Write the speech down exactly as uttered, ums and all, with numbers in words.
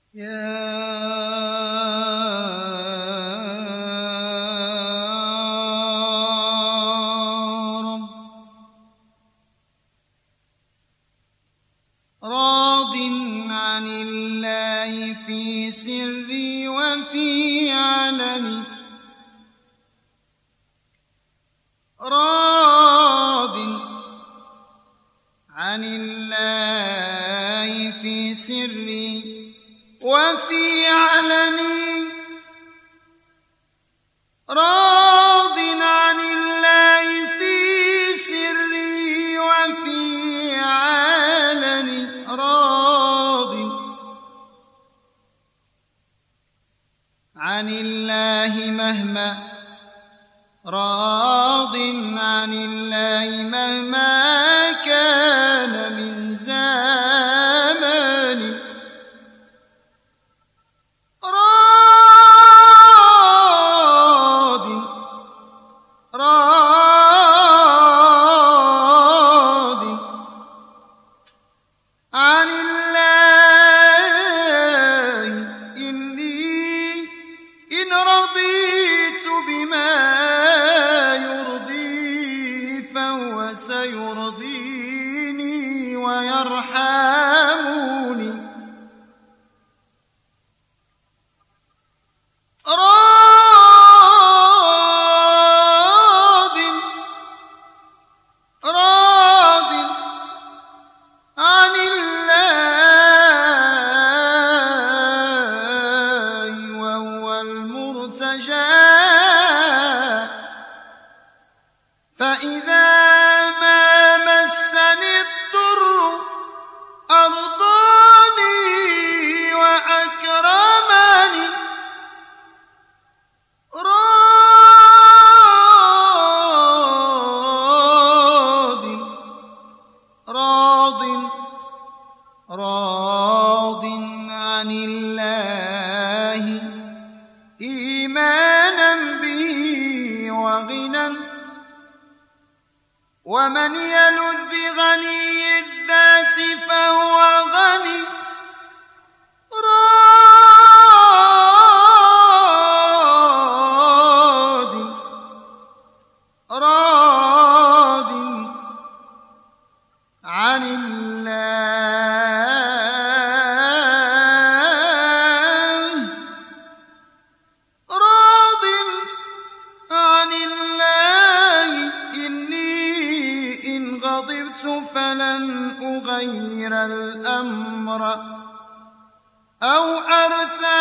راض عن الله في سري وفي علني، راض عن الله في سري وفي علني، راض عن الله في سري وفي علني، راض عن الله مهما، راض عن الله مهما كان من زمان، راض راض عن الله إني إن رضيت بما يرضي فهو سيرضيني ويرحمني، راض راض عن الله وهو المرتجى، فإذا ما مسني الضر أرضاني وأكرمني، راض راض راض عن الله إيمانا به وغنى، ومن يلذ بغني الذات فهو غني، راض راض عن الله، راض عن الله إني إن غضبت فلن أغير الأمر أو أرتاح